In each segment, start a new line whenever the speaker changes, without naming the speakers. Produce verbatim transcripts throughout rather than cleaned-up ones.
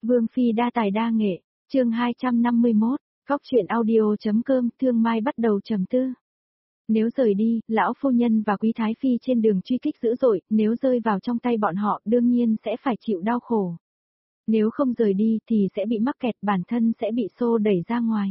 Vương phi đa tài đa nghệ, chương hai trăm năm mươi mốt, Góc truyện audio.com, Thương Mai bắt đầu trầm tư. Nếu rời đi, lão phu nhân và quý thái phi trên đường truy kích dữ dội, nếu rơi vào trong tay bọn họ đương nhiên sẽ phải chịu đau khổ. Nếu không rời đi thì sẽ bị mắc kẹt, bản thân sẽ bị xô đẩy ra ngoài.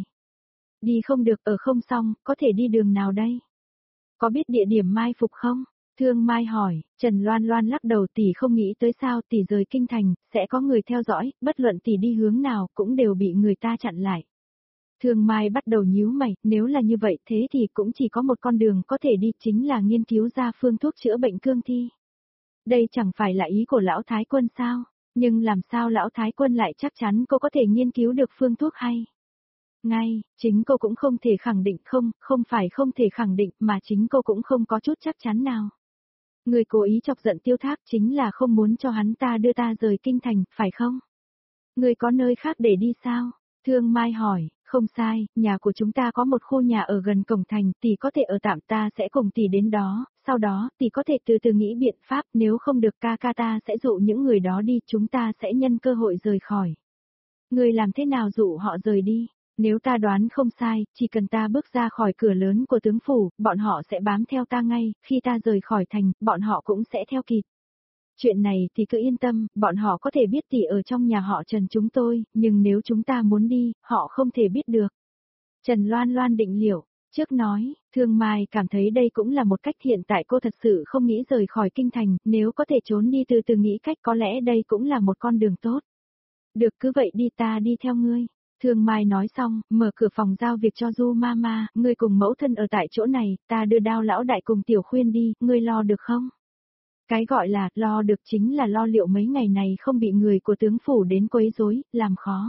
Đi không được, ở không xong, có thể đi đường nào đây? Có biết địa điểm mai phục không? Thương Mai hỏi. Trần Loan Loan lắc đầu, tỷ không nghĩ tới sao tỷ rời kinh thành, sẽ có người theo dõi, bất luận tỷ đi hướng nào cũng đều bị người ta chặn lại. Thương Mai bắt đầu nhíu mày, nếu là như vậy thế thì cũng chỉ có một con đường có thể đi, chính là nghiên cứu ra phương thuốc chữa bệnh cương thi. Đây chẳng phải là ý của lão Thái Quân sao? Nhưng làm sao lão Thái Quân lại chắc chắn cô có thể nghiên cứu được phương thuốc hay? Ngay, chính cô cũng không thể khẳng định, không, không phải không thể khẳng định mà chính cô cũng không có chút chắc chắn nào. Người cố ý chọc giận Tiêu Thác chính là không muốn cho hắn ta đưa ta rời kinh thành, phải không? Người có nơi khác để đi sao? Thương Mai hỏi. Không sai, nhà của chúng ta có một khu nhà ở gần cổng thành, tỷ có thể ở tạm, ta sẽ cùng tỷ đến đó, sau đó tỷ có thể từ từ nghĩ biện pháp, nếu không được ca ca ta sẽ dụ những người đó đi, chúng ta sẽ nhân cơ hội rời khỏi. Người làm thế nào dụ họ rời đi? Nếu ta đoán không sai, chỉ cần ta bước ra khỏi cửa lớn của tướng phủ, bọn họ sẽ bám theo ta ngay, khi ta rời khỏi thành, bọn họ cũng sẽ theo kịp. Chuyện này thì cứ yên tâm, bọn họ có thể biết tỷ ở trong nhà họ Trần chúng tôi, nhưng nếu chúng ta muốn đi, họ không thể biết được. Trần Loan Loan định liệu, trước nói, Thương Mai cảm thấy đây cũng là một cách, hiện tại cô thật sự không nghĩ rời khỏi kinh thành, nếu có thể trốn đi từ từ nghĩ cách có lẽ đây cũng là một con đường tốt. Được, cứ vậy đi, ta đi theo ngươi. Thương Mai nói xong, mở cửa phòng giao việc cho Du Mama, ngươi cùng mẫu thân ở tại chỗ này, ta đưa Đao lão đại cùng Tiểu Khuyên đi, ngươi lo được không? Cái gọi là lo được chính là lo liệu mấy ngày này không bị người của tướng phủ đến quấy rối, làm khó.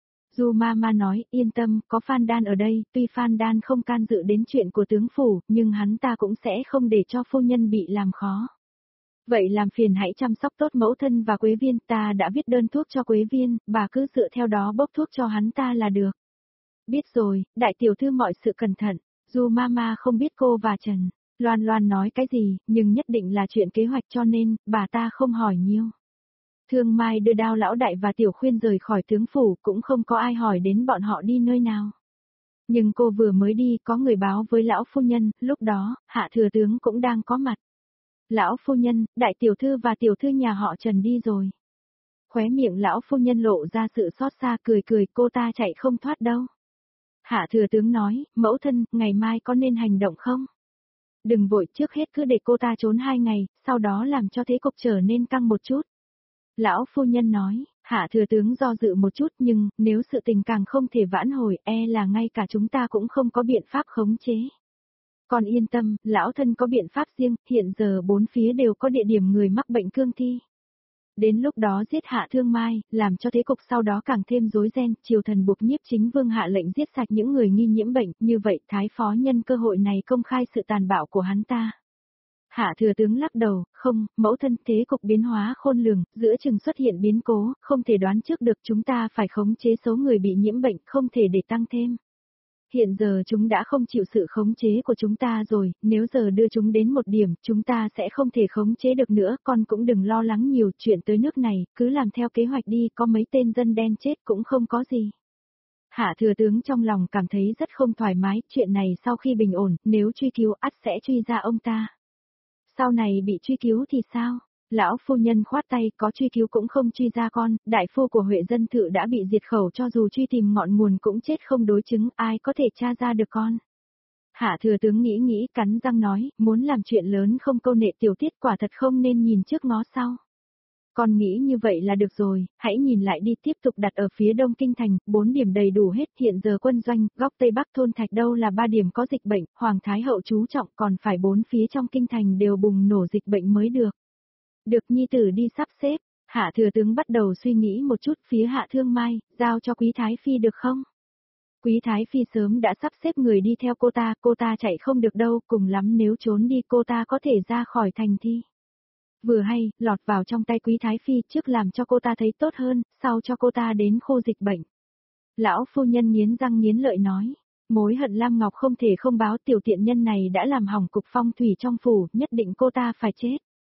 Du Mama nói, yên tâm, có Phan Đan ở đây, tuy Phan Đan không can dự đến chuyện của tướng phủ, nhưng hắn ta cũng sẽ không để cho phu nhân bị làm khó. Vậy làm phiền hãy chăm sóc tốt mẫu thân và Quế Viên, ta đã viết đơn thuốc cho Quế Viên, bà cứ dựa theo đó bốc thuốc cho hắn ta là được. Biết rồi, đại tiểu thư mọi sự cẩn thận. Du Mama không biết cô và Trần Loan Loan nói cái gì, nhưng nhất định là chuyện kế hoạch cho nên, bà ta không hỏi nhiều. Thương Mai đưa Đao lão đại và Tiểu Khuyên rời khỏi tướng phủ, cũng không có ai hỏi đến bọn họ đi nơi nào. Nhưng cô vừa mới đi, có người báo với lão phu nhân, lúc đó, hạ thừa tướng cũng đang có mặt. Lão phu nhân, đại tiểu thư và tiểu thư nhà họ Trần đi rồi. Khóe miệng lão phu nhân lộ ra sự xót xa, cười cười, cô ta chạy không thoát đâu. Hạ thừa tướng nói, mẫu thân, ngày mai có nên hành động không? Đừng vội, trước hết cứ để cô ta trốn hai ngày, sau đó làm cho thế cục trở nên căng một chút. Lão phu nhân nói, hạ thừa tướng do dự một chút, nhưng, nếu sự tình càng không thể vãn hồi, e là ngay cả chúng ta cũng không có biện pháp khống chế. Còn yên tâm, lão thân có biện pháp riêng, hiện giờ bốn phía đều có địa điểm người mắc bệnh cương thi. Đến lúc đó giết hạ Thương Mai, làm cho thế cục sau đó càng thêm rối ren, triều thần buộc Nhiếp Chính Vương hạ lệnh giết sạch những người nghi nhiễm bệnh, như vậy thái phó nhân cơ hội này công khai sự tàn bạo của hắn ta. Hạ thừa tướng lắc đầu, không, mẫu thân, thế cục biến hóa khôn lường, giữa chừng xuất hiện biến cố, không thể đoán trước được, chúng ta phải khống chế số người bị nhiễm bệnh, không thể để tăng thêm. Hiện giờ chúng đã không chịu sự khống chế của chúng ta rồi, nếu giờ đưa chúng đến một điểm, chúng ta sẽ không thể khống chế được nữa, con cũng đừng lo lắng nhiều, chuyện tới nước này, cứ làm theo kế hoạch đi, có mấy tên dân đen chết cũng không có gì. Hạ thừa tướng trong lòng cảm thấy rất không thoải mái, chuyện này sau khi bình ổn, nếu truy cứu ắt sẽ truy ra ông ta. Sau này bị truy cứu thì sao? Lão phu nhân khoát tay, có truy cứu cũng không truy ra con, đại phu của Huệ Dân Thự đã bị diệt khẩu, cho dù truy tìm ngọn nguồn cũng chết không đối chứng, ai có thể tra ra được con. Hạ thừa tướng nghĩ nghĩ, cắn răng nói, muốn làm chuyện lớn không câu nệ tiểu tiết, quả thật không nên nhìn trước ngó sau. Con nghĩ như vậy là được rồi, hãy nhìn lại đi, tiếp tục đặt ở phía đông kinh thành, bốn điểm đầy đủ hết, hiện giờ quân doanh, góc tây bắc thôn Thạch đâu là ba điểm có dịch bệnh, Hoàng Thái Hậu chú trọng, còn phải bốn phía trong kinh thành đều bùng nổ dịch bệnh mới được. Được, nhi tử đi sắp xếp. Hạ thừa tướng bắt đầu suy nghĩ một chút, phía Hạ Thương Mai, giao cho Quý Thái Phi được không? Quý Thái Phi sớm đã sắp xếp người đi theo cô ta, cô ta chạy không được đâu, cùng lắm nếu trốn đi cô ta có thể ra khỏi thành thi. Vừa hay, lọt vào trong tay Quý Thái Phi, trước làm cho cô ta thấy tốt hơn, sau cho cô ta đến khu dịch bệnh. Lão phu nhân nghiến răng nghiến lợi nói, mối hận Lam Ngọc không thể không báo, tiểu tiện nhân này đã làm hỏng cục phong thủy trong phủ, nhất định cô ta phải chết.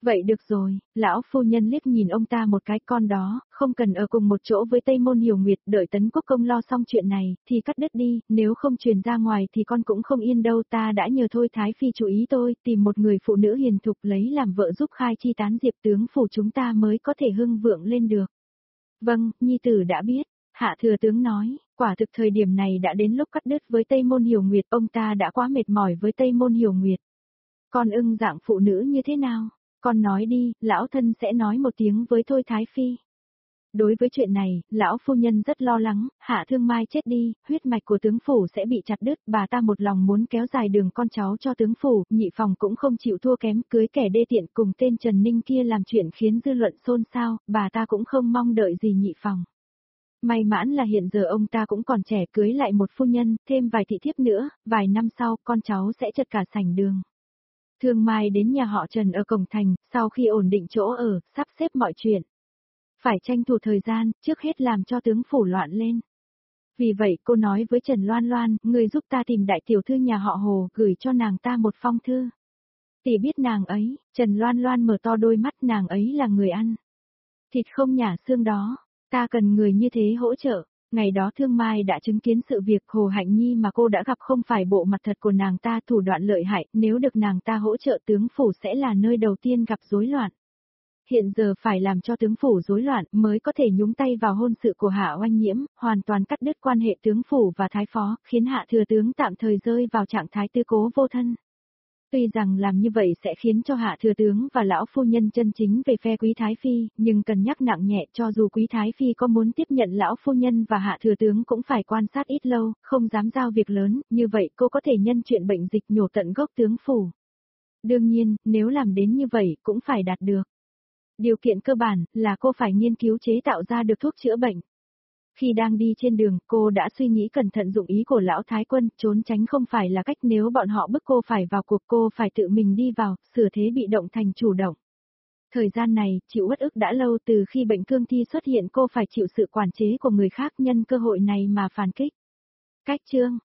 Vậy được rồi, lão phu nhân liếc nhìn ông ta một cái, con đó, không cần ở cùng một chỗ với Tây Môn Hiểu Nguyệt, đợi Tấn Quốc Công lo xong chuyện này, thì cắt đứt đi, nếu không truyền ra ngoài thì con cũng không yên đâu, ta đã nhờ thôi Thái Phi chú ý tôi, tìm một người phụ nữ hiền thục lấy làm vợ giúp khai chi tán diệp, tướng phủ chúng ta mới có thể hưng vượng lên được. Vâng, nhi tử đã biết, Hạ thừa tướng nói, quả thực thời điểm này đã đến lúc cắt đứt với Tây Môn Hiểu Nguyệt, ông ta đã quá mệt mỏi với Tây Môn Hiểu Nguyệt. Con ưng dạng phụ nữ như thế nào? Con nói đi, lão thân sẽ nói một tiếng với Thôi Thái Phi. Đối với chuyện này, lão phu nhân rất lo lắng, Hạ Thương Mai chết đi, huyết mạch của tướng phủ sẽ bị chặt đứt, bà ta một lòng muốn kéo dài đường con cháu cho tướng phủ, nhị phòng cũng không chịu thua kém, cưới kẻ đê tiện cùng tên Trần Ninh kia làm chuyện khiến dư luận xôn xao, bà ta cũng không mong đợi gì nhị phòng. May mãn là hiện giờ ông ta cũng còn trẻ, cưới lại một phu nhân, thêm vài thị thiếp nữa, vài năm sau con cháu sẽ chật cả sảnh đường. Thương Mai đến nhà họ Trần ở cổng thành, sau khi ổn định chỗ ở, sắp xếp mọi chuyện. Phải tranh thủ thời gian, trước hết làm cho tướng phủ loạn lên. Vì vậy cô nói với Trần Loan Loan, người giúp ta tìm đại tiểu thư nhà họ Hồ, gửi cho nàng ta một phong thư. Tỷ biết nàng ấy, Trần Loan Loan mở to đôi mắt, nàng ấy là người ăn thịt không nhả xương đó, ta cần người như thế hỗ trợ. Ngày đó Thương Mai đã chứng kiến sự việc Hồ Hạnh Nhi mà cô đã gặp không phải bộ mặt thật của nàng ta, thủ đoạn lợi hại, nếu được nàng ta hỗ trợ tướng phủ sẽ là nơi đầu tiên gặp rối loạn. Hiện giờ phải làm cho tướng phủ rối loạn mới có thể nhúng tay vào hôn sự của Hạ Oanh Nhiễm, hoàn toàn cắt đứt quan hệ tướng phủ và thái phó, khiến Hạ thừa tướng tạm thời rơi vào trạng thái tư cố vô thân. Tuy rằng làm như vậy sẽ khiến cho Hạ thừa tướng và lão phu nhân chân chính về phe Quý Thái Phi, nhưng cần nhắc nặng nhẹ, cho dù Quý Thái Phi có muốn tiếp nhận lão phu nhân và Hạ thừa tướng cũng phải quan sát ít lâu, không dám giao việc lớn, như vậy cô có thể nhân chuyện bệnh dịch nhổ tận gốc tướng phủ. Đương nhiên, nếu làm đến như vậy cũng phải đạt được. Điều kiện cơ bản là cô phải nghiên cứu chế tạo ra được thuốc chữa bệnh. Khi đang đi trên đường, cô đã suy nghĩ cẩn thận dụng ý của lão thái quân, trốn tránh không phải là cách, nếu bọn họ bức cô phải vào cuộc, cô phải tự mình đi vào, sửa thế bị động thành chủ động. Thời gian này, chịu uất ức đã lâu, từ khi bệnh cương thi xuất hiện cô phải chịu sự quản chế của người khác, nhân cơ hội này mà phản kích. Cách chương